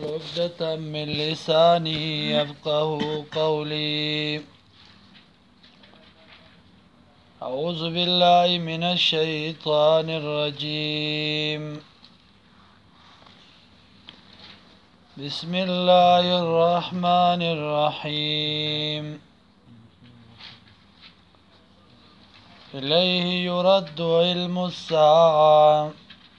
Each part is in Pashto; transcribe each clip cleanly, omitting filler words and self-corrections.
عقدة من لساني يفقه قولي. أعوذ بالله من الشيطان الرجيم. بسم الله الرحمن الرحيم. إليه يرد علم الساعة.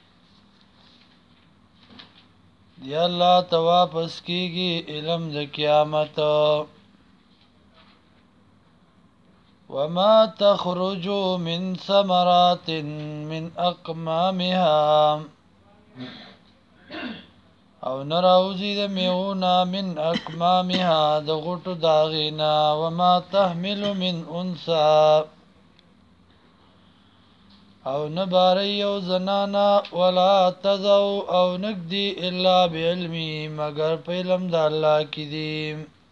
دی اللہ تا واپس کیگی علم د قیامت. وما تخرج من ثمرات من اقمامها او نراوزی د میونا من اقمامها د غټو داغینا. وما تحمل من انسا او نباری او زنانا ولا تضو او نگدی الا بعلمی مگر پیلم دا اللہ کی دی.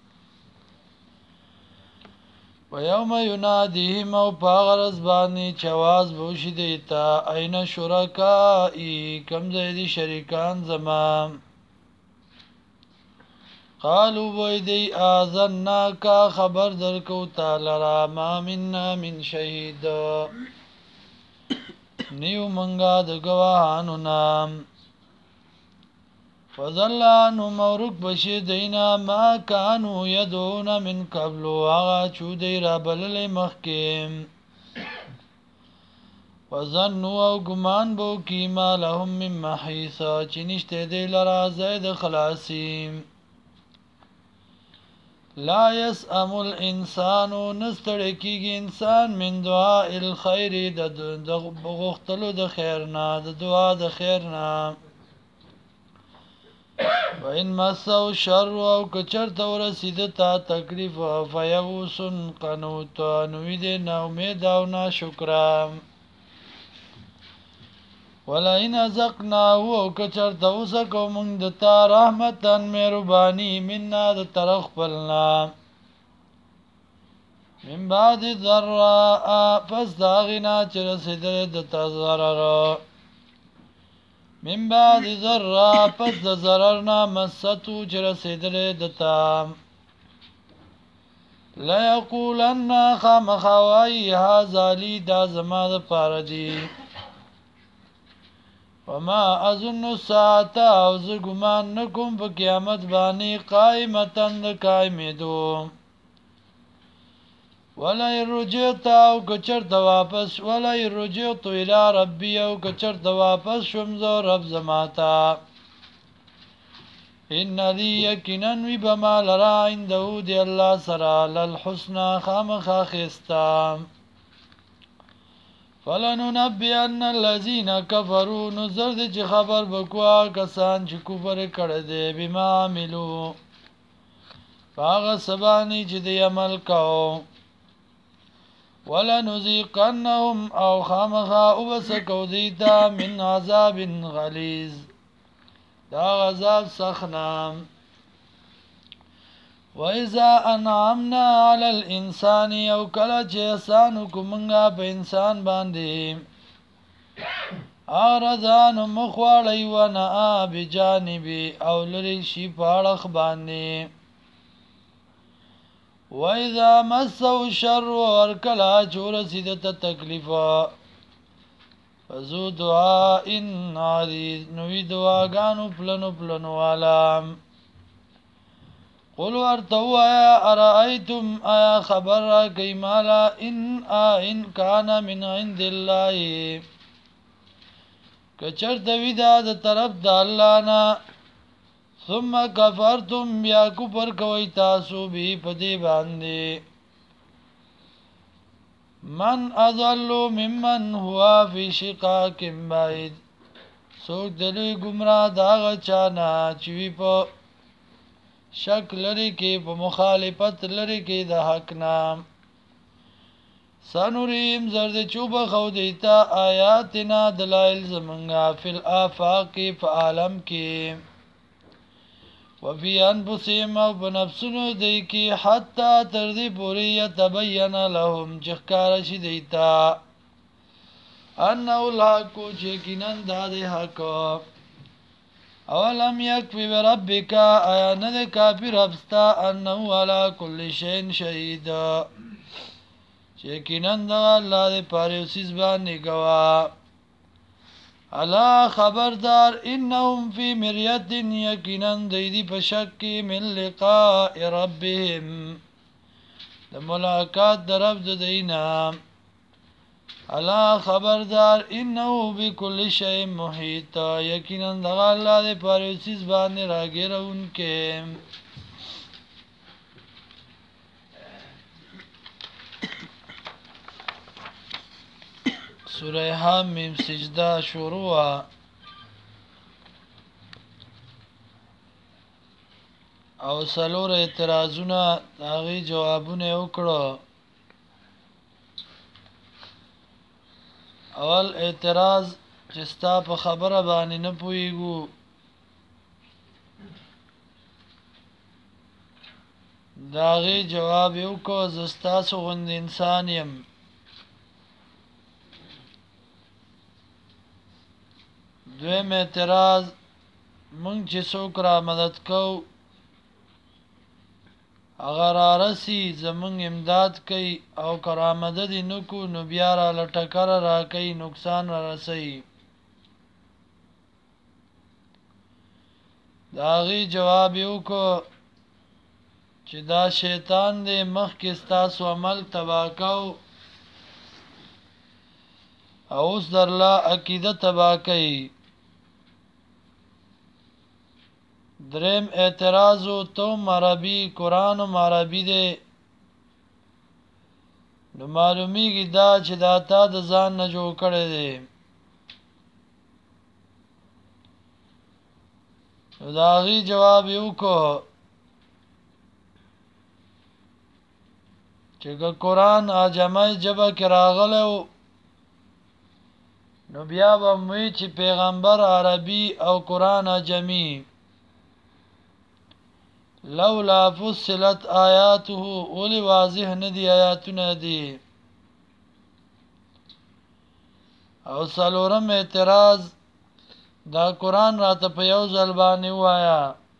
ویوم ینادیهم او پاغرز بانی چواز بوشی دیتا این شرکائی کم زیدی شرکان زمان. قالو بویدی آذنناکا خبر درکو تالرا ما مننا من شهید نیو منگا د گواهانو نام. فضلانو مورک بشی دینا ما کانو یدون من قبلو آغا چودی را بلل مخکیم. وظنو او گمان بو کی ما لهم من محیصا چنشت دی لرا زید خلاصیم. لا یسأم الانسانو نستڑکیگی انسان من دعاء الخیر د بغختلو د خیرنا د دعا د خیرنا. وَإِن مَسَّهُ الشَّرُّ او کچرت ورسید تا تکلیف فیغوس قنوط نوید نا امید او نا شکرام. وَلَئِنْ أَذَقْنَاهُ او کچرت وسکو منگ دتا رحمتا مہربانی مننا د طرف پلنا. من بعد ضراء پس داغنا چرسید دتا ضرر. من بعد ضراء پس د ضررنا مستو چرسید دتا. لیقولن خامخوائی هذا لی دا زما د پاره دی. وما اظن الساعة او ز گمان نکم په قیامت بانی قائمتن د قائمدو. ولئن رجعت او کچرت واپس ولئن رجعت الى ربی او کچرت واپس شم زو رب زماتا. ان لی یقینن وی بما لرا عنده دی اللہ سرا للحسنى خامخا خستا. فلننبئن الذین کفروا نظر دی چی خبر بکوا کسان چی کفر کرده بما عملو فاغ سبانی چی دی عمل کاؤ. ولنذیقنهم او خامخا اوبسکو دیتا من عذاب غلیظ دا غذاب سخنام. وَإِذَا أَنْعَمْنَا عَلَى الْإِنسَانِ او کلا چه احسانو کمنگا پا انسان باندی آردانو مخواڑی ونعا بجانبی او لرشی پاڑخ باندی. وَإِذَا مَسَّهُ الشَّرُّ وَرْكَلَا چورسیدت تکلیفا فَذُو دعائن عَرِيض نوی دعاگانو پلنو پلنو والام. قُلْ وَارْتَوْا آیا ارائیتم آیا خبر را کئی مالا ان کانا من عند اللہ کچرت ویدا د طرف دا اللہ نا. ثم کفرتم بیا کفر کوئی تاسو بھی پدی باندی. من اضلو ممن ہوا فی شقاق بعید سوک دلوی گمراہ داغ چانا چوی پا شک لری کی پا مخالفت لری کی دا حق نام. سنوریم زرد چوب خودیتا آیاتنا دلائل زمنگا فی الآفاقی فا عالم کی وفی انفسهم او بنفسنو دی کی حتی تردی پوری یتبین لهم چخکارشی دیتا انہو الحق چیکنن دا دی حق. اولم یکفی بربک آیا نه ده کافی ربستا انه علا کل شین شهید چې یقینا دغه الله دې پاره اوسیز باندې گواه الا خبردار انهم فی مریت یقینا دیدی په شک کې من لقاء ربهم د ملاقات د رب د دینا الا خبردار انه بكل شیء محیط یقینا دغه الله دې پاره اوسیز باندې راګیرونکې سوره حمیم سجده شروع او سلور اعتراضونه هغه جوابونه وکړو اول اعتراض چې ستا په خبره باندې نه پويګو داغه جواب یو کو زستا سو غند انسان يم دویم اعتراض مونږ چې څوک را مدد کو اگر رسی زمونږ امداد کوي او کرامت دي نو کو نو بیا را لټکر را کوي نقصان را رسي داغي جواب یو کو چې دا شیطان دې مخ کې ستاسو عمل تباکاو او اوس در لا عقیده تباکی درم اعتراضو تو عربی قرآن و عربی دے نو معلومیږي دا چې دا تا د ځان نه جوړ کړی دی نو دا غي جواب یو کو چې قرآن اجمای جبه کې راغلو نو بیا به موي چې پیغمبر عربي او قرآن اجمی لولا فصلت آیاته اولی واضح ندی آیاتونه دی او سلورم اعتراض دا قرآن راته په یو ځل باندې وایا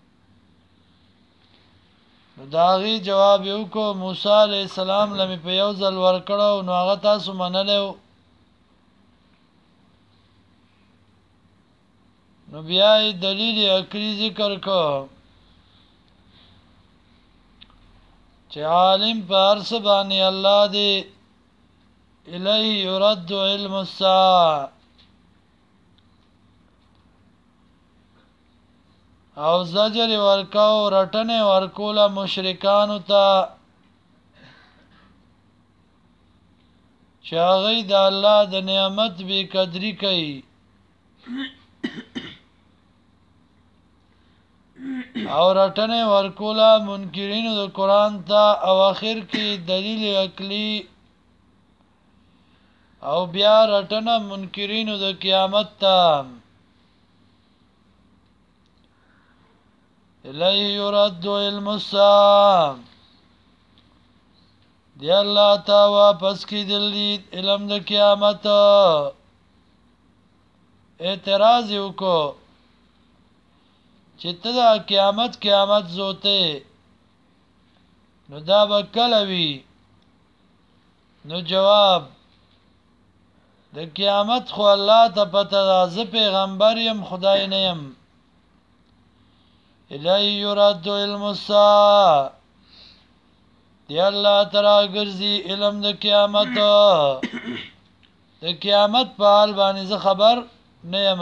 داغي جواب یو کو موسی علی السلام لمه په یو ځل ورکړو نو هغه تاسو منلو نو بیا دلیل عقلی ذکر کو چې عالم پر سبحانه الله دی الیه يرد علم الساعه او زجر ورکاو رټنه ورکوله مشرکانو ته چې هغه د الله د نعمت به قدرې کوي او رټنه ورکوله منکرینو د قران ته او اخر کې دلیل عقلی او بیا رټنه منکرینو د قیامت ته الیه یرد علم الساعه دی الله تا واپس کی دلی علم د قیامت اعتراض وکړو چې ته د قیامت زوته نو دا به کله وی نو جواب د قیامت خو الله ته پته ده زه پیغمبر يم خدای نه يم الی یرد علم الساعه دی الله تعالی ګرځي علم د قیامت د قیامت په حال باندې زه خبر نه یم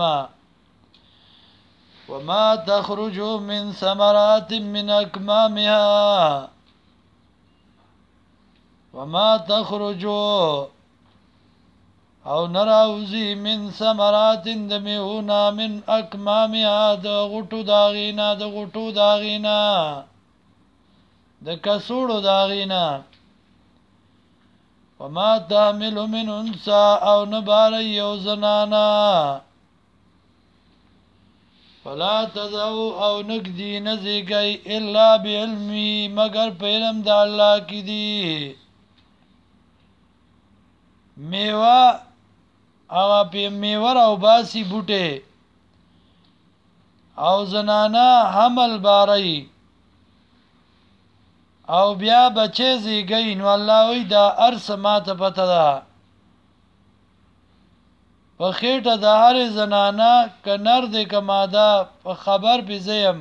وما تخرج من ثمرات من اكمامها وما تخرج او نراوزی من ثمرات دمیونا من اکمامها د غټو داغینا د کسوړو داغینا وما تعمل من انسا او نبار یو زنانا فلا تدعو او نکدی نزیگئی الا بعلمی مگر په علم د الله کی دی میوه او په میور او باسی بوټه او زنانا حمل باری او بیا بچی زیگئی نو الله وی دا ارس ما ته پته ده په خېټه د هر زنانا ک نر دې ک ماده په خبر بزیم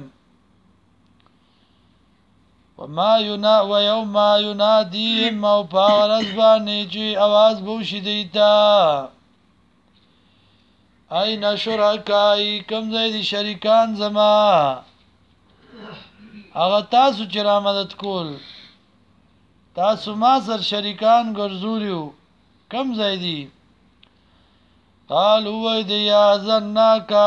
و یوم ینادیهم او پاغرز باندې چې आवाज بوشي دیتا اين شرکای کم ځای دي شریکان زما هغه تاسو چې را مدد کول تاسو ما سر شریکان ګرځولیو کم ځای دي قالوا ويديا ظناکا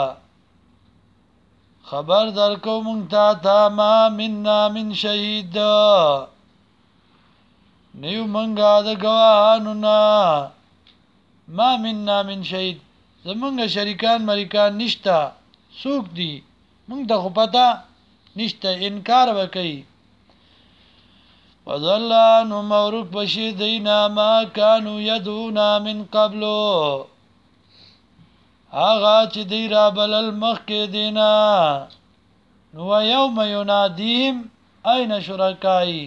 خبر درکو مونږ ته ما مننا من شهید نیو مونږه د ګواهانو نه ما مننا من شهید زمونږ شریکان مریکان نشتا سوق دي مونږ ته خو پتا نشته انکار وکي وذل انهم مورک بشي دینا ما كانوا يدعون من قبلو آغا چې دی را بلل مخ کې دینا نو یوم ینادیهم اين شرکای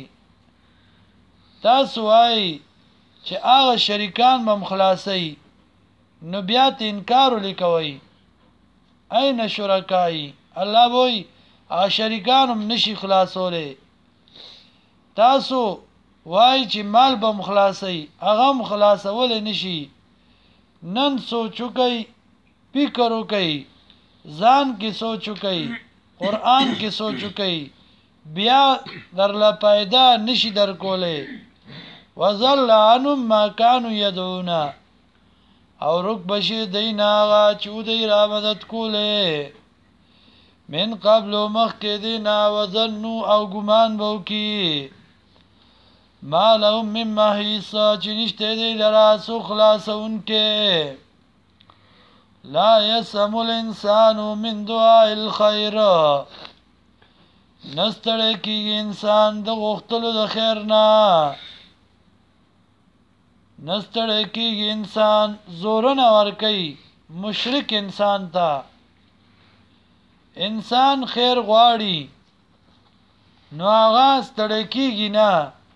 تاسو وای چې هغه شریکان بم خلاصي نو بیا ته انکار ولیکوي اين شرکای الله وای هغه شریکانم نشي خلاصوله تاسو وای چې مال بم خلاصي هغه خلاصول نشي نن سوچو کوي فکر وکي ځان کې سوچ وکي قران کې سوچ وکي بیا درلا پیدا نشي در کوله وذل عنهم ما كانوا يدعون او رک بشي دینا غا چودي را مدد کوله من قبل مخک دینا وظنوا او ګمان بو کی ما لهم من محیص چنشته دی لرا سو خلاصون کې لا يسم الانسان من دعاء الخير نستړی کیږي انسان د غوښتلو د خیر نه نستړی کیږي انسان زورونه ورکي مشرک انسان ته انسان خیر غواړي نو هغه ستړی کیږي نه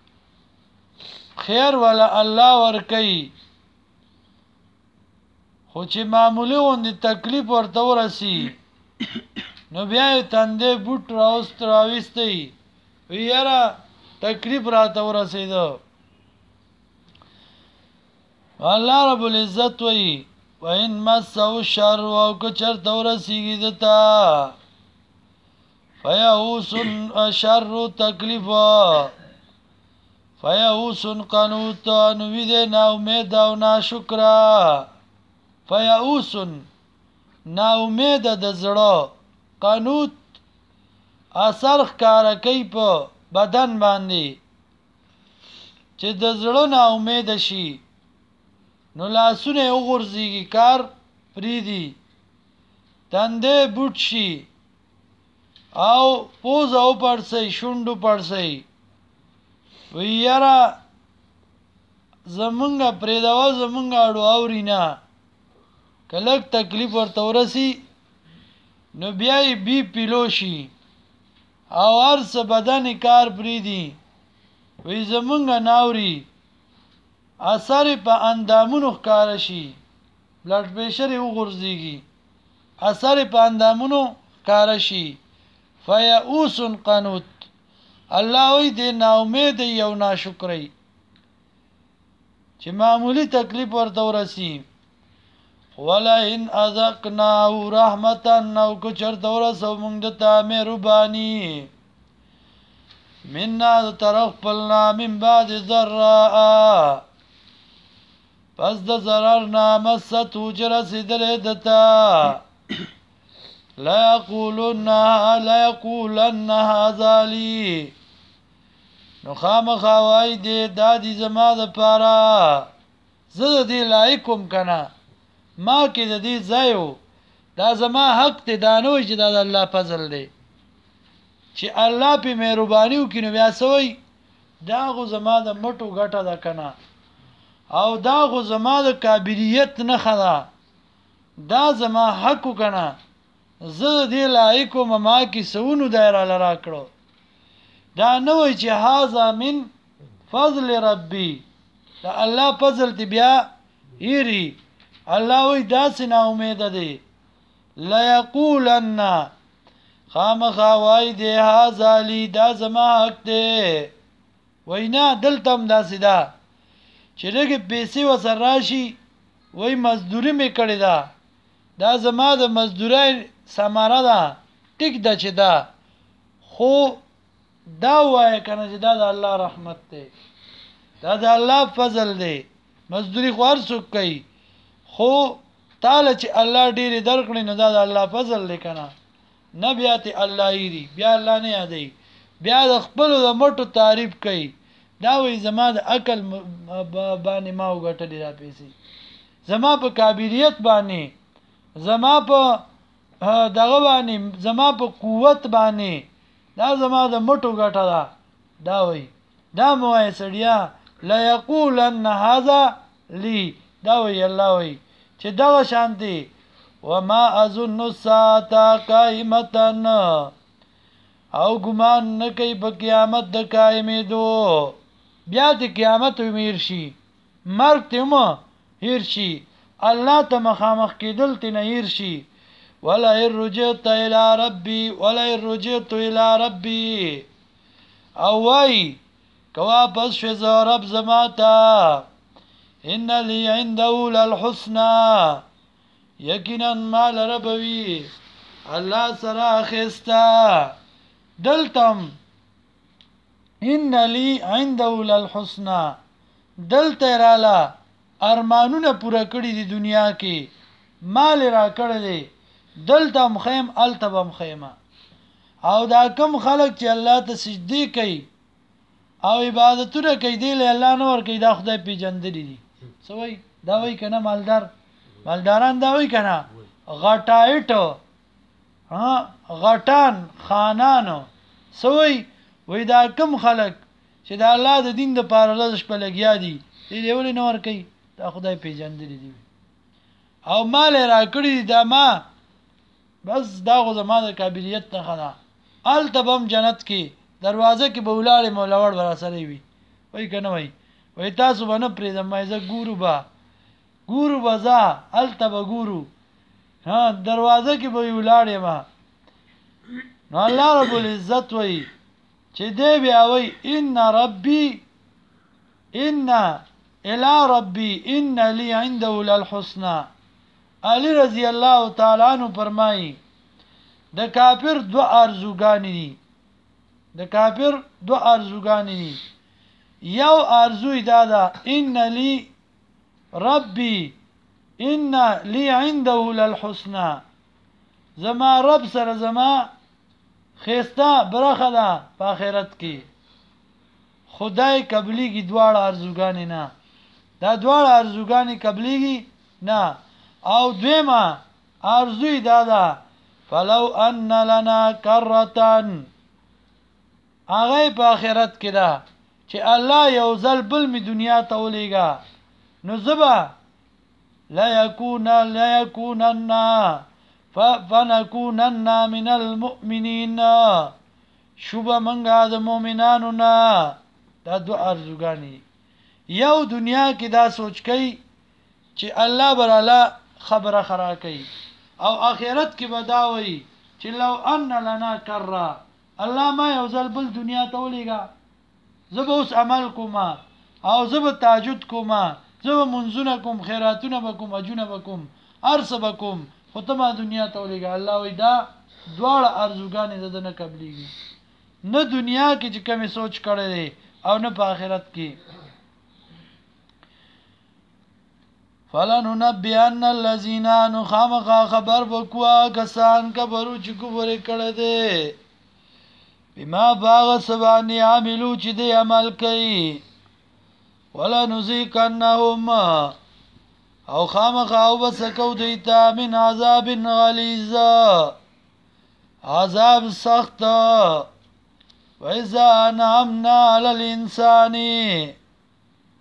خیر ولا الله ورکي خو چې معمولی غوندې تکلیف ورته ورسي نو بیا یې تندې بوټ راوستی وی یاره تکلیف راته ورسېده الله رب العزت وی وَإِن مَسَّهُ الشَّرُّ او که چرته ورسېږي دته فَيَئُوسٌ شَرُّ تکلیف فَيَئُوسٌ قَنُوطٌ نو وي دی نا امید او ناشکره فیاوس نا امید د زړه قنوت اثر ښکارا کوي په بدن باندې چې د زړه نا امید شي نو لاسونه وګرځيږي کار پریدي تندې بوت شي او پوز او پړسي شونډو پړسي ویرا زمونږه پریداو زمونږه اړو اورینا کلک تکلیف ورته ورسی نو بیا بی پیلوشي او ارس بدن کار پریدي وی زمونږه ناوري اثر په اندامونو ښکار شي بلډ پریشر یې وغورځيږي اثر په اندامونو ښکار شي فیاوس قنوت الله وی دې نا امید یو ناشکری چې معمولی تکلیف ورته ورسی ولا ان اذقناه رحمتا نو کو چرته ورسو مونږ ته مهرباني مننا طرف پلنا من بعد ذراء پس د zarar نامست وجرس دلدتا لا يقولن هذا لي نو خامخوای دې دادی زما د پاره زه دې لایکم کنه ما کې د دې ځایو دا زما حق ته دانوي چې دا د الله فضل دی چې الله په مهرباني وکړي نو بیا سوی دا غو زما د مټو ګټه ده کنه او دا غو زما د قابلیت نه خدا دا زما حق کنه زه دې لایکو ما کې سونو دایره لرا کړو دا نه وای چې هاذا من فضل ربي دا الله فضل دی بیا ایری الله وای دا سنا امید دی لا یقولن خامخا وای دی هاذا لی دا زما حق دی وینا دلتم دا سیدا چې لږه پیسې وسر راشي وای مزدوری می کړی دا زما د مزدورای سماره ده ټیک ده چې دا خو دا وای کنه چې دا د الله رحمت دی دا د الله فضل دی مزدوری خو هر څوک کوي خو تعالی چې الله ډېر درکړي نو دا د الله فضل دی کنه نه بیا ته الله ایری بیا الله نه یادې بیا د خپل د مټو تعریف کوي دا وای زما د عقل باندې ما وګټلې را پیسې زما په قابلیت باندې زما په دغه باندې زما په قوت باندې دا زما د مټو ګټه ده دا وای دا موای سړیا لا یقولن هذا لی دا وای الله وای چې دا شانتي وما اظن الساعه قائمه او ګمان نه کوي په قیامت د قائمې دو بیا د قیامت امیر شي مرګ ته مو هیر شي الله ته مخامخ کېدل ته نه هیر شي ولا رجعت الى ربي او وای کوا پس شو رب زماتا ان لي عنده للحسنى یقینا مال ربوي الله سره خستا دلتم ان لي عنده للحسنى دلته رالا ارمانونه پورا کړی دی دنیا کې مال را کړی دی دلته مخیم التبم خیمه او دا کم خلق چې الله ته سجدي کوي او عبادتونه کوي دی له الله نور کوي دا خدای پیجندلی دي سوي دا وای کنه مالداران دا وای کنه غټایټو غټان خانانو سوي وای دا کم خلق چې دا الله د دین د پاره لږ په لګیا دي دی ولې نور کوي دا خدای پیجندلی دي او مال را کړی دا ما بس دا غو زما د قابلیت نه خلا التبم جنت کې دروازه کې بولاله مولوړ ورا سره وي وای کنه وای تاسو باندې پرې د مایزه ګورو بازا التب ګورو ها دروازه کې به ولاړې ما نو الله رب العزت وای چې دې بیا وای ان الى ربي ان لي عنده للحسنى علی رضی الله تعالی عنہ فرمایي د کافر دو ارزوګانی دي یو ارزوی دادا ان لي عنده للحسنى زما رب سره زما خيستا برخه ده په آخرت کې خدای قبليږي دواړه ارزوګانی نه دا دواړه ارزوګانی قبليږي نه او دویما ارزوی دادا فلو ان لنا کرتان هغه په آخرت کې ده چې الله یو ځل بل می دنیا ته ولېګا نو زبا لا يكونن فنكونن من المؤمنين شوبه منګه د مؤمنانو نه دا دو ارزوګانی یو دنیا کې دا سوچ کوي چې الله براله خبره خرا کوي او آخرت کې بداوي چې لو ان لنا کرا الله ما یو ځل بل دنیا ته ولېګا زب اوس عمل کوما او زب تهجد کوما زب منځونه کوم خیراتونه وکوم اجونه وکوم ارس وکوم خو ته ما دنیا ته ولېګا الله وی دا دواړه ارزوګانې زده نه قبليږي نه دنیا کې چې کوم سوچ کړي او نه په آخرت کې فلننبئن الذين خامخ خبر وکوا کسان کبرو چې کوبر کړه دي بما باغ سبانی عملو چې دې عمل کوي ولا نذيقنهم او خامخ او بسکو دیتا من عذاب غلیظ عذاب سخت وإذا أنعمنا على الإنسان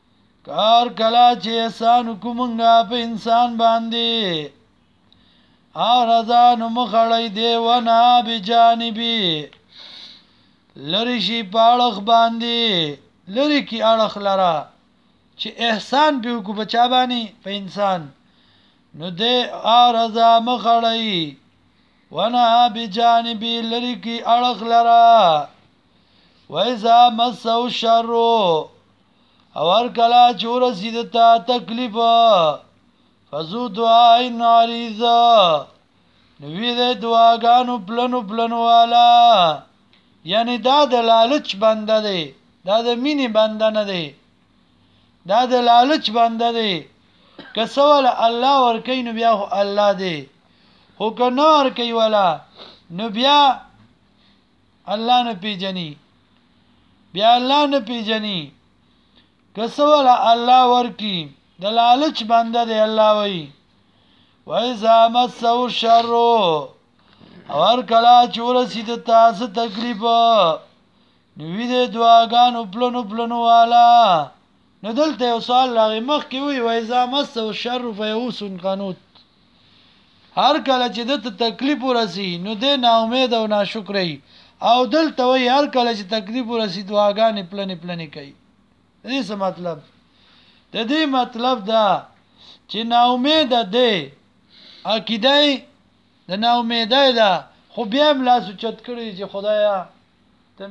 کار کلا چې احسان کومنګا په انسان باندې آرزان مخړی دی ونا بجانبی لری شي پاړخ باندې لری کی اړخ لرا چې احسان به کو بچا باندې په انسان نو دې آرزا مخړی ونا بجانبی لری کی اړخ لرا وایذا مسو الشر اور کلا چور سیدتا تکلیف فزو دعای ناریزا نوی دے دعاگانو پلنو والا یعنی دا د لالچ بنده دی دا د مینی بنده نه دی دا د لالچ بنده دی که سوال الله ورکی نو بیا خو الله دی خو که نه ورکی ولا نو بیا الله نه پیجنی بیا الله نه پیجنی که سوال الله ورکی د لالچ بنده دی الله وی وایذا مسو الشر اور کلا چور سید تاسو تکلیف نوی دې دعاګانو پلنو والا نو دلته یو سوال راغی مخ کې وی وایذا مسو الشر فیئوس قنوت هر کله چې د تکلیف ورسی نو دې نا امید او ناشکری او دلته وی هر کله چې تکلیف ورسی دعاګانې پلنې کوي دې څه مطلب د دې مطلب دا چې نا امید ده عقیده د نا امید ده خو بیا هم لاس چت کړی چې خدایا ته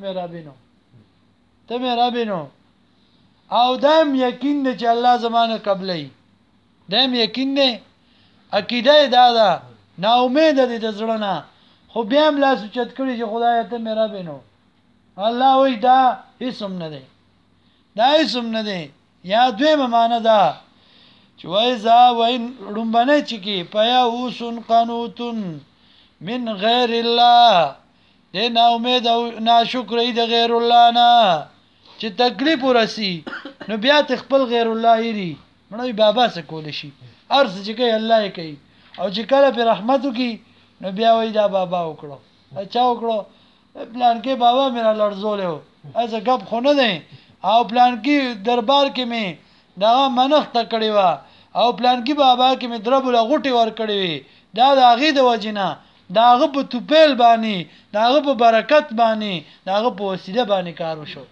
مې رابینو او دم یقین دی چې الله زمانه قبلې دم یقین دی عقیده دا نا امید دي د زړه نه خو بیا هم لاس چت کړی چې خدایا ته مې رابینو الله وی دا هیڅم نه دی یا دویمه معنی ده چې وایذا وین لومبنه چې کې پیا اوسن قنوتن من غیر الله دې نا امید او ناشکرې د غیر الله نه چې تکلیف ورسی نو بیا خپل غیر الله یری مړی بابا څه کول شي ارز چې کوي الله یې کوي او چې کله په رحمت وکي نو بیا وای دا بابا وکړو اچھا وکړو پلان کې بابا میرا لړزولیو از غب خونه دی او پلان کې دربار کې می دا منخ تکړی وا او پلان کې بابا کې می درب له غټي ور کړی وی دا د اغه د وجنه دا غ په توپیل باندې دا غ په برکت باندې دا غ په وسیله باندې کار وشو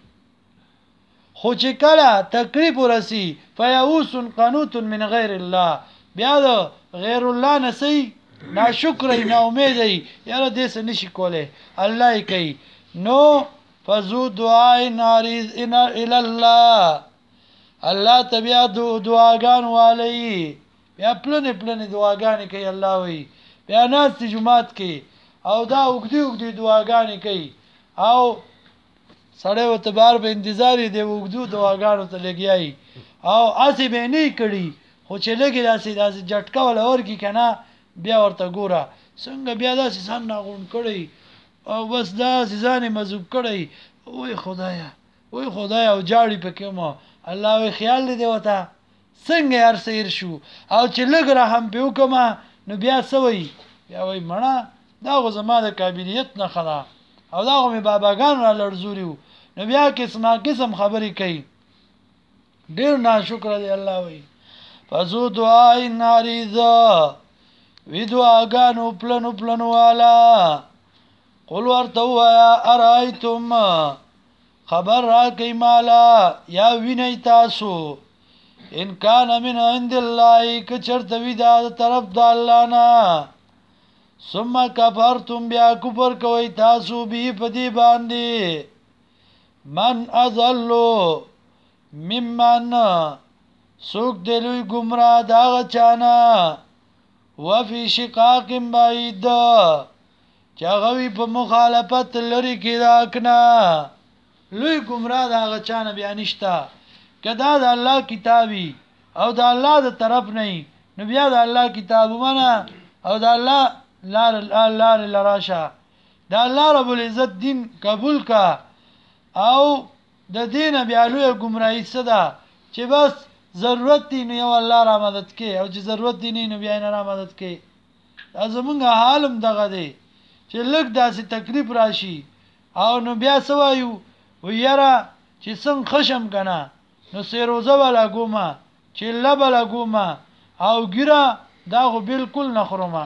خو چې کله تکلیف ورسی فیئوس قنوت من غیر الله بیا د غیر الله نسی ناشکر نه امید یاره دې څه نشي کوله الله یې کوي نو فزو دعای ناریز الى الله الله تبیا دعاګان والی بیا پلن دعاګانې کوي الله وی بیا ناس جمعات کې او دا وګدي دعاګانې کوي او سړی وته بار به انتظار دی وګدو دعاګانو ته لګیای او اسی به نه کړي خو چې لګی داسې جټکا ولا ورکی کنه بیا ورته ګوره څنګه بیا داسې ځان ناغون کړي او بس دا ځان مزوب کړي وای خدایا او جاړي پکې ما الله وی خیال دې وته څنګه هر سیر شو او چې لګ را هم په وکما نو بیا سوي بیا وای مړه دا غو زما د قابلیت نه خلا او دا غو می باباګان را لړزوریو نو بیا قسم خبرې کوي ډیر ناشکر دی الله وی فزو دعای ناریزا وی دعاګانو پلنو والا قل ورته وایا ارایتم خبر را کوي مالا یا ویني تاسو ان کان من عند الله ک چرته وی دا طرف د الله نه ثم کفرتم بیا کفر کوي تاسو به پدی باندې من اضلوا ممن سوق دلوی گمراه دا چانا وفي شقاق بعید چاغوی په مخالفت لري کې راکنا لوی گمراه دا چانا بیا نشتا کدا د الله کتابي او د الله د طرف نه نو بیا د الله کتاب ومنه او د الله لار لراشه د الله رب العزت دین قبول کا او د دین بیا لوی گمراهی صدا چې بس ضرورت دی نو یو الله را مدد کوي او چې ضرورت دی نو بیا نه را مدد کوي زمونږ حالم دغه دی چې لږ داسې تکلیف راشي او نو بیا سوایو ویرا چې څنګه خشم کنه نو سیروزه ولا ګوما چې لبلا ګوما او ګیره دا خو بالکل نه خرومه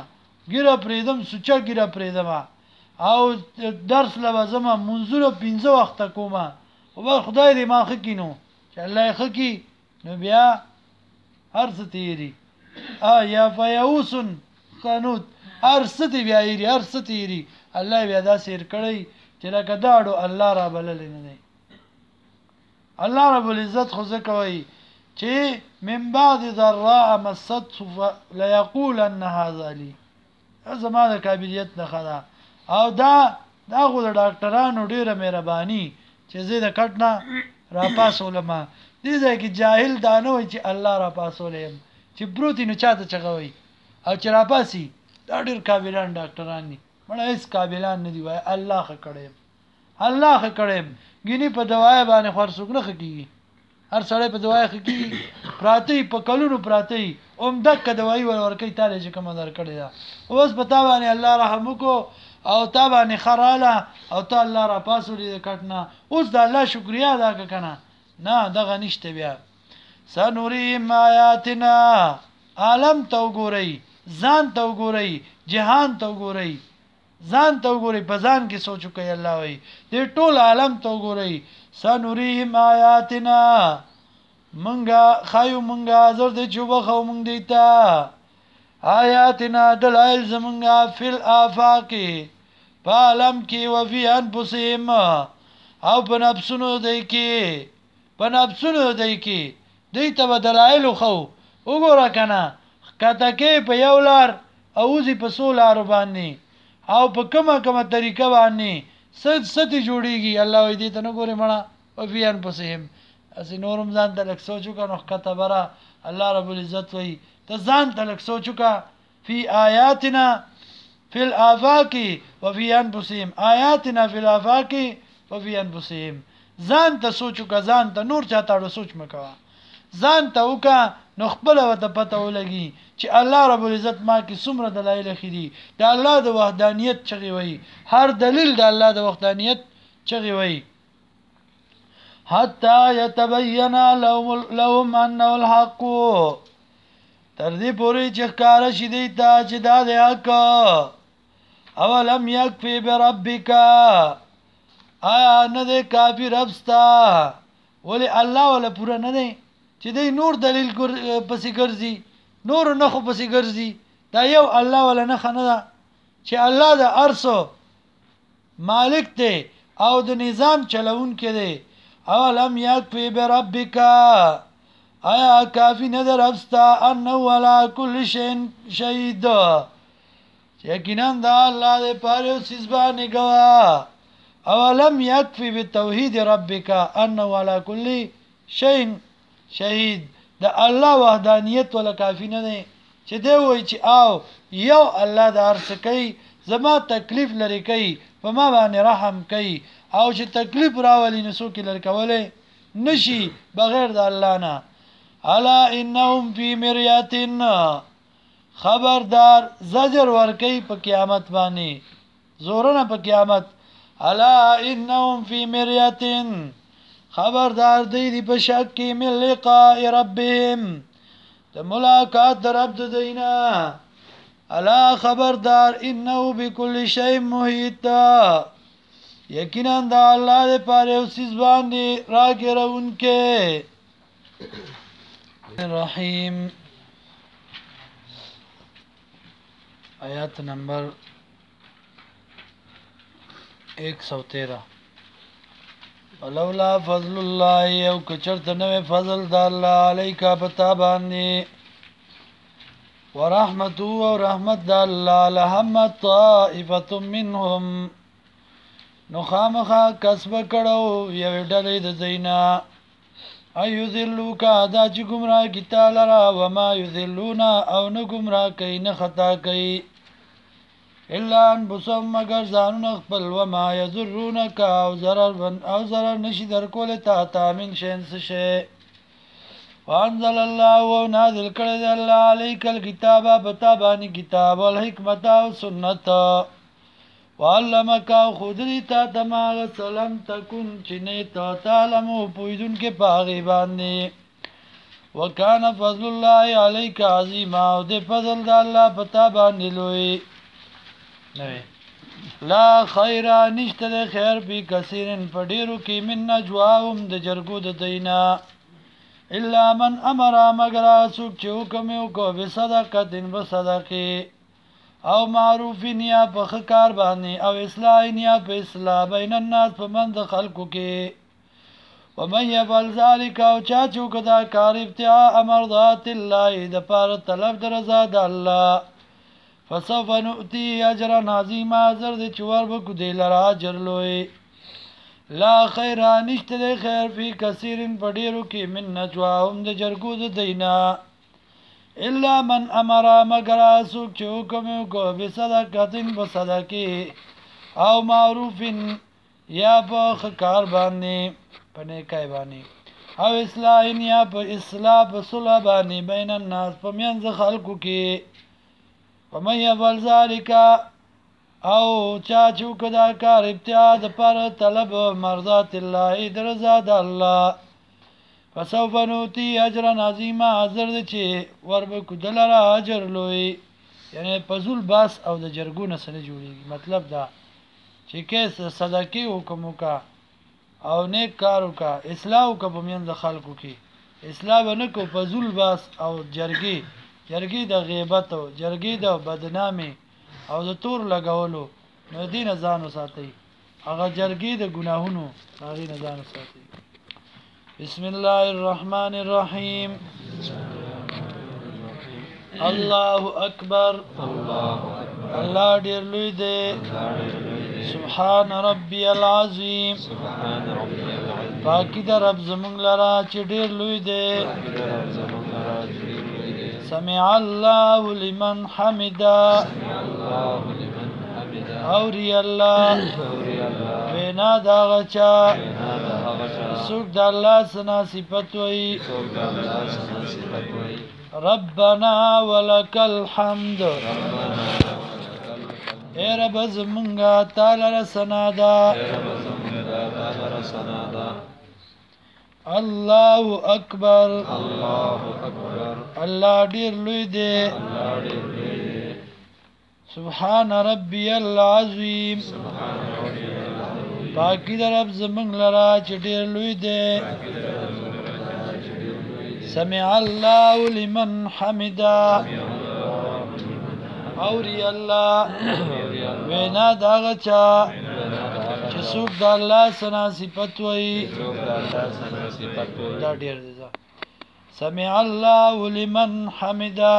ګیره پریدم سوچا ګیره پریدم او درس لوازم منظور 15 وخت کومه او خدای دې ما خکینو چې الله خکی نو بیا هر څه تیری یا فیاوسن قانوت هر څه دی بیا یری هر څه تیری الله بیا دا سیر کړی چې لکه داړو الله را بلل نه دی الله رب العزت خو زکوي چې من بعد ذراء مست لا يقولن هذا لي زما د قابلیت نه خدا او دا غو د ډاکټرانو ډیره مهرباني چې زه د کټنا را پاسولم دې ځکه چې جاهل دانه وي چې الله را پاسولم چې بروتي نو چاته چغوي او چې را پاسي دا ډیر قابلان ډاکټران دي مړه هیڅ قابلان نه دی وای الله خ کړم الله خ کړم ګینی په دوايي باندې خرڅوک نه خکېږي هر سړی په دوايي خکېږي پراتی په کلونو پراتی دک دوايي ورکې تاله چې کوم در کړی دا اوس په تا باندې الله رحم کو او تا باندې خراله او ته الله را پاسولې کټنا اوس د الله شکریا ادا کنه نه دغه نشته بیا سنوریم آیاتنا عالم تو ګورئ ځان تو ګورئ جهان تو ګورئ ځان تو ګورئ په ځان کې سوچو کوي الله وي دې ټول عالم تو ګورئ سنوریم آیاتنا منګه خایو منګه زر دې چوبه خو منګ دیتا آیاتنا دلائل زمنګه فل آفاقی په عالم کې وفي انفسهم او په نفسونو دای کې دې ته دلایل خو وګوره کنه کته کې په یو لار اوزي په سولار باندې او په کومه طریقه باندې ست جوړیږي الله دې ته نه ګوري مړه وفي انفسهم اسی نورم ځان ته لک سوچو کنه کته برا الله رب العزت وی ته ځان ته لک سوچو کا فی آیاتنا فی الافاق وفي انفسهم آیاتنا فی الافاق وفي انفسهم ځان ته سوچو کا ځان ته نور چاته سوچ مکوا ځان ته وکا نو خپل وته پته ولګي چې الله رب العزت ما کې څومره دلایل خېدي د الله د وحدانیت چغي وي هر دلیل د الله د وحدانیت چغي وي حتا يتبين لهم انه الحق تر دې پورې چې کار شي دی ته چې دا د حق اولم يكفي بربك آیا نه دې کافر ربستا ولی الله ولا پورا نه دی چې دی نور دلیل پسې ګرځي نور نه خو پسې ګرځي دا یو الله ولا نه خنه ده چې الله د ارسو مالک دی او د نظام چلون کې دی اولم یکفی بربک آیا کافی نه در ربستا انه ولا کل شین شهید یقینا دا الله دې پاره سیزبانه گوا اولم یکفی بتوحید ربک انه ولا کل شین شهید د الله وحدانیت ولا کافی نه دی چې دی وای چې او یو الله د هر څه کوي زما تکلیف لري کوي په ما باندې رحم کوي او چې تکلیف راولي نسو کې لر کولې نشي بغیر د الله نه الا انهم فی مریاتن خبردار زجر ور کوي په قیامت باندې زورونه په قیامت الا انهم فی مریاتن خبردار دی په شک کې من لقاء ربهم د ملاقات در رب دینا الا خبردار انه بكل شيء محيط یقینا دا الله دې پاره اوس باندې راګرونکې الرحیم آیات نمبر 113 ولولا فضل الله او کچرت نو فضل د الله علیک پتا باندې ورحمته او رحمت د الله لهم طائفه منهم نو خامخا کسب کړو یو ډلې د زینا ايذلوک دا چې گمراه کی تعالی را و ما یذلون او نه گمراه کین نه خطا کوي الا ان بصم مگر ځانون خپل و ما یذرونک او ضرر نشي در کوله تا من شینس شي وانزل الله ونازل کړه الله علیک الکتاب بتابانی کتاب والحکمت او سنت وعلمک خودی تا دماغ سلام تکون چنه تا تعلم پویدون کې پاغي باندې وکانه فضل الله علیک عظیم او د فضل د الله پتا باندې لوی نه لا خیر نشته د خیر په کثیرن په ډیرو کې من نجواهم د جرګو د دینا الا من امر مگر اسوک چې حکم وکړو به صدقه دین به صدقه او معروفین یا په خکار باندې او اصلاح یا په اصلاح بین الناس په منځ خلکو کې ومن يفعل ذلك او چا چوکدا کار ابتعاء مرضات الله د پاره طلب د رضا د الله فسوف نؤتي اجرا عظیما زر د چور بکو دی لرا اجر لوی لا خیر نشته د خیر فی کثیرن پډیرو کې من نجواهم د جرګو د دینا الا من امر مگر اسوک چې حکم کو به صدقاتن په صدقه او معروفین یا په خکار باندې پنه کای باندې او اصلاح یا په اصلاح په صلح باندې بین الناس په منځ خلکو کې ومن يفعل ذلك او چا چوکدا کار ابتعاء د پر طلب مرضات الله درزا د الله فسوف نوتی اجرا عظیما اجر د چې وربکو دلرا اجر لوی یعنی پزول باس او د جرګونه سره جوړیږي مطلب دا چې کیس صدقه حکم کا او نیک کارو کا اصلاح کا بمین د خلکو کې اصلاح نه کو پزول باس او جرګي د غیبت او جرګي د بدنامي او د تور لګولو نو دین ځان وساتي هغه جرګي د ګناهونو هغه نه ځان وساتي بسم الله الرحمن الرحیم الله اکبر الله ډیر لوی دی سبحان ربي العظیم پاکی در رب زمونږ لرا چې ډیر لوی دی سمع الله لمن حمدا اوری الله وینا دا غچا سوک د الله سنا صفت وی ربنا ولک الحمد اے رب زمونږه تعالی رسنا دا الله اکبر الله ډیر لوی دی سبحان ربي العظیم پاکی در رب زمونږ لرا چې ډیر لوی دی سمع الله لمن حمدا اوری الله وینا دا غچا چې څوک د الله سنا صفت وي دا ډیر دی سمع الله لمن حمدا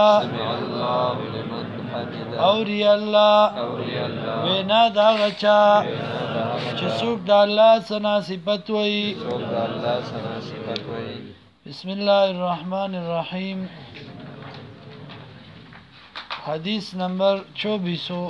اوری الله وینا دا غچا چې څوک د الله سنا صفت وي بسم الله الرحمن الرحیم حدیث نمبر 24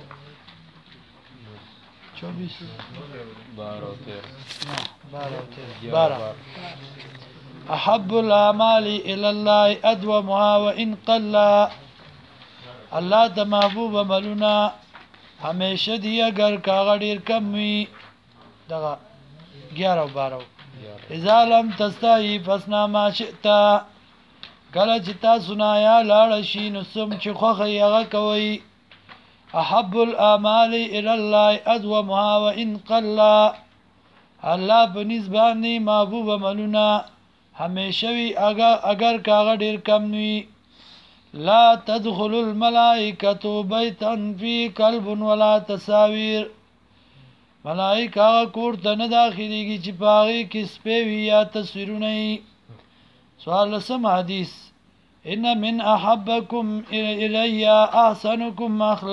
احب الاعمال الى الله ادومها وان قل الله د محبوب عملونه همیشه دی اگر کاغه ډیر کم وي دغه 11 12 اذا لم تستحي فاسنا ما شئت کله چې تاسو نه یا لاړ شي نو سم چې خوخه یغه کوي احب الاعمال الى الله ادومها وان قل الله په نسبانه محبوب عملونه همیشه وی اگر کاغه ډیر کم وي لا تدخل الملائکه بیتا فی کلب ولا تصاویر ملائکه کور ته نه داخليږي چې پاغي کې سپې وی یا تصویرونه سوال لسم حدیث ان من احبکم الی احسنکم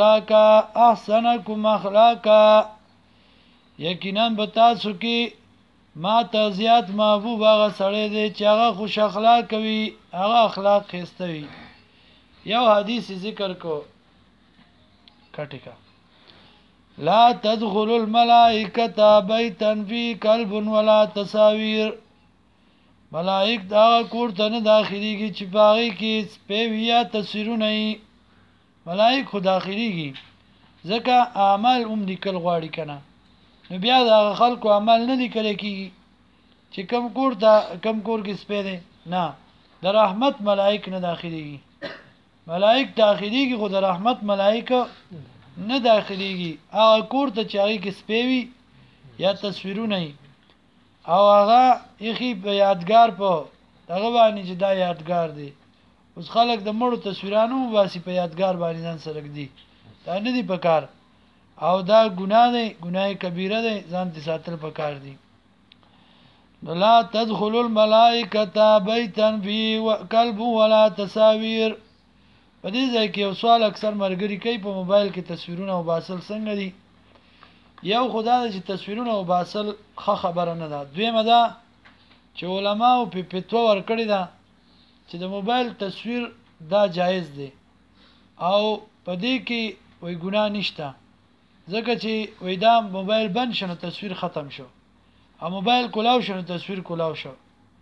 اخلاقا یقینا بتاسو کې ما ته زیات محبوب هغه سړی دی چې هغه خوش اخلاق کوي هغه اخلاق خسته وي یو حدیث ذکر کو کټیکا لا تدخل الملائکه بیتا فی کلب ولا تصاویر ملائک دا کور ته نه داخليږي چې باغی کې سپېویا تصویرونه ای ملائک خو داخليږي ځکه اعمال لیکل غواړي کنه نو بیا دا خلکو عمل نه لیکل کیږي چې کم کور کې سپې دي نه د رحمت ملائک نه داخليږي ملائک داخليږي خو د رحمت ملائک نه داخليږي هغه کور ته چې هغه کې سپېوي یا تصویرونه او هغه یخي په یادګار په هغه باندې چې دا یادګار دی اوس خلک د مړو تصویرانو واسي په یادګار باندې ځان سره دی دا نه دی پکار او دا ګناه دی ګناه کبیره دی ځان دې ساتل پکار دی لا تدخل الملائکه بیتا فی کلب ولا تصاویر په دې ځای کې یو سوال اکثر مرګري کوي په موبایل کې تصویرونه او باسل څنګه دي یو خدای چې تصویرونه او باسل ښه خبره نه ده دویمه ده چې علماو په فتوا ورکړی ده چې د موبایل تصویر دا جایز دی او په دې کې وای ګناه نشته ځکه چې وای دا موبایل بند شنه تصویر ختم شو او موبایل کولاو شنه تصویر کولاو شو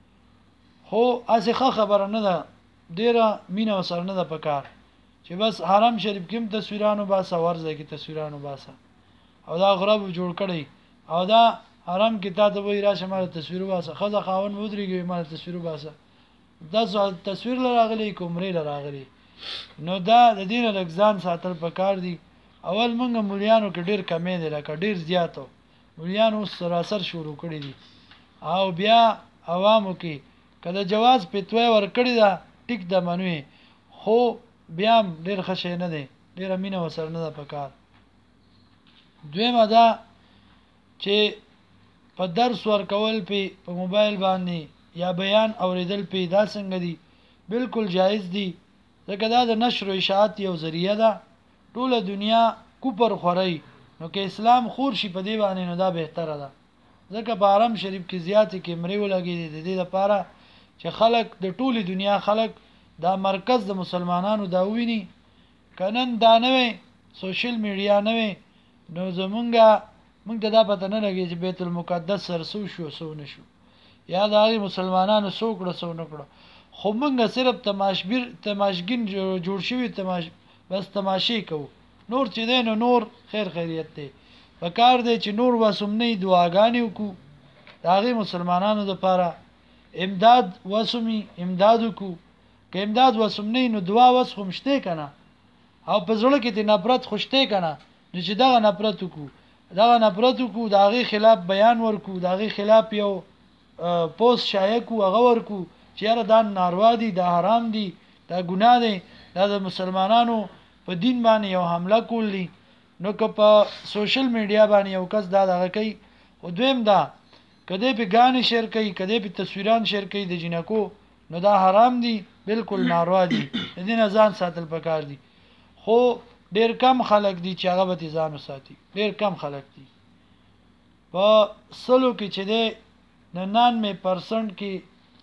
خو اسه خبره نه ده ډیره مینه وسره نه ده پکار چې بس حرم شریف کې تصویرانو باسه ورځي کې تصویرانو باسه او دا غرب جوړ کړی او دا حرم کې تا ته وای راشه مال تصویر باسه خزه خاون مودريږي مال تصویر باسه دا تصویر لراغلی کومري لراغلی نو دا د دین لګزان ساتل پکار دي اول مونږ مليانو کې ډیر کمې دي لکه ډیر زیاتو مليانو سراسر شروع کړی دي او بیا عوامو کې کله جواز پتوې ور کړی دا ټیک د منوي خو بیا ډیر خشه نه دي ډیر امینه وسر نه ده پکار دویمه دا چې په درس ور کول په موبایل باندې یا بیان اوریدل په دا څنګه دي بالکل جایز دي ځکه دا د نشر او اشاعت یو ذریعہ ده ټول دنیا کوپر خوري نو که اسلام خور شي په دی باندې نو دا بهتره ده ځکه په حرم شریف کې زیاتې کیمرې ولګي د دې لپاره چې خلک د ټولي دنیا خلک دا مرکز د مسلمانانو دا ویني کنن دا نه وي سوشل میډیا نه وي نو موږ دا پته نه لګي چې بیت المقدس سره سو نشو یا دا مسلمانانو سو کړو نه کړو خو موږ صرف تماشګین جوړ شوی بس تماشې کوو نور چې دین نور خیر خیریت دی وکړ دی چې نور وسمنی دعاګانې وکړو داغي مسلمانانو لپاره امداد وسمي امداد وکړو که امداد وسمنی نو دعا وس خومشته کنه او په ځړه کې د نفرت خوشته کنه نو چې دا نفرت وکړو داغي خلاف بیان ورکو داغي خلاف یو پوست شایع کو هغه ورکو چې یاره دا ناروا دي دا حرام دي دا ګناه دي دا د مسلمانانو په دین باندې یو حمله کولی نو که په سوشل میډیا باندې یو کس دا دغه کوي او دویم دا کده په غانې شیر کوي کده په تصویران شیر کوي د جنکو نو دا حرام دي بالکل ناروا دي د دې ځان ساتل پکار دي خو ډیر کم خلک دي چې هغه به ځان وساتي ډیر کم خلک دي په سلو کې چې ده 99% کې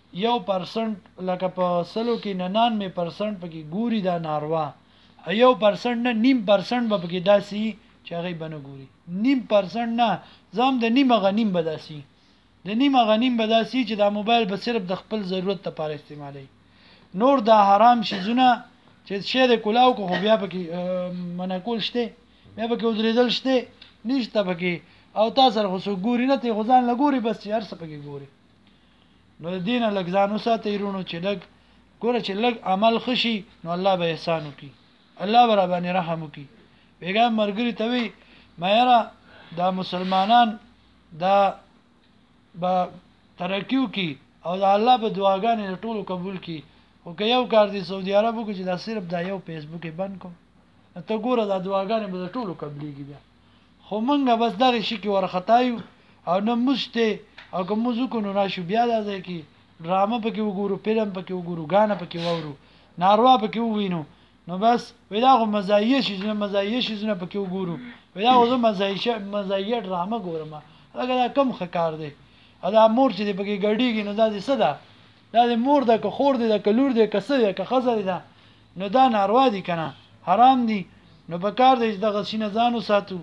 1% لکه په سلو کې 99% پکې ګوري دا ناروا 1% نه 0.5% به پکې داسي چې هغه بنه ګوري 0.5% نه زم د نیمه غنیم بداسي د نیمه غنیم بداسي چې دا موبایل به صرف د خپل ضرورت لپاره استعمالي نور دا حرام شیزونه چې شه د کلاو کو بیا پکې منکول شته بیا پکې ودریدل شته نشته پکې او تاسو سره ګوري نه ته غزان لګوري بس هر څه پکې ګوري نو دین لګزانو ساتي رونو چې لګ ګوره چې لګ عمل خشي نو الله به احسان وکي الله به باندې رحم وکي پیغام مرګري ته وي مېرا دا مسلمانان دا با ترکیو کی او دا الله په دعاګانې ټولو قبول کی او که یو کار دی سعودي عربو کې چې دا صرف دا یو فیسبوک بند کوم ته ګوره دا دعاګانې به ټولو قبليږي بیا خو مونږه بس دغه شي کې ورختایو او نه مشته او کوم موضوع نو راشو بیا دا ځکه کې ډرامه پکې وګورو فلم پکې وګورو غانا پکې وورو ناروا پکې ووینو نو بس ودا غو مزایه شي پکې وګورو ودا غو مزایه ډرامه ګورم هغه دا کم خکار دی دا مور چې پکې ګډیږي نو دا دې صدا دا دې مور د که خور دې د کلور دې که څه که خزر ده نو دا ناروا دي کنه حرام دي نو په کار دې دغه شینه ځانو ساتو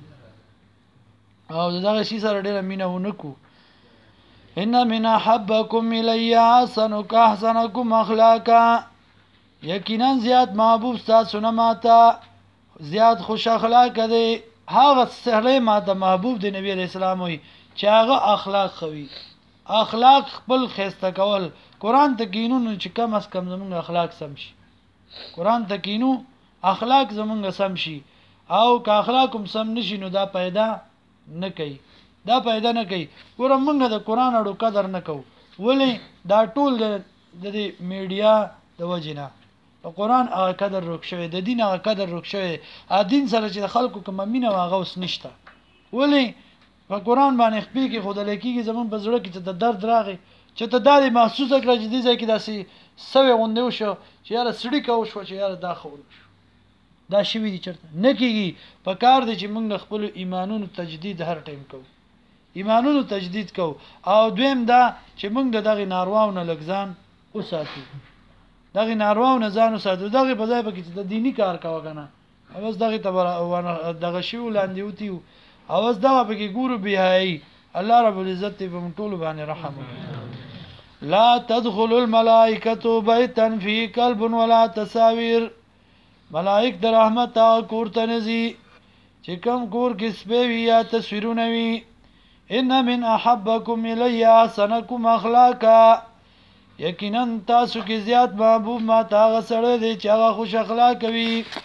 او دغه شي سره ډېر مینه ونکو ان من حبکم الی احسنکم اخلاقا یقینا زیات محبوب تاسو نه ماته زیات خوش اخلاق دي هغه سره ماته محبوب دی نبی علیہ السلام وي چې هغه اخلاق خوي اخلاق خپل خسته کول قران ته کینو چې کم از کم زمونږ اخلاق سم شي قران ته کینو اخلاق زمونږ سم شي او که اخلاقم سم نشي نو دا پیدا نه کوي ګوره موږ د قران اړو قدر نه کوو ولې دا ټول د میډیا د وجنه په قران هغه قدر روک شوی د دین هغه قدر روک شوی ا دین سره چې خلکو کوم مینه واغه اوس نشته ولې په قران باندې خپل کې خود لکېږي زمون په زړه کې ته د درد راغی چې ته دا محسوسه کړې چې دې ځکه کې داسې سوي غونډه وشو چې یاره سړی کو شو چې یاره دا خور شو دا شی وی دي چرته نه کیږي په کار دي چې موږ خپل ایمانونو تجدید هر ټیم کوو ایمانونو تجدید کوو او دویم دا چې موږ دغه نارواونه لګزان وساتو دغه نارواونه ځان وساتو دغه په ځای په کې د دینی کار کاوه کنه اوس دغه دغه شی ولاندې وتیو اوس دغه په کې ګورو بهایي الله رب العزت په ټول باندې رحم لا تدخل الملائکه بیتا فی قلب ولا تصاویر ملائک د رحمت کور ته نزي چې کوم کور کې سپوي یا تصویرونه وي ان من احبکم الی احسنکم اخلاقا یقینا تاسو کې زیات محبوب ما تا غسړې دي چې هغه خوش اخلاق کوي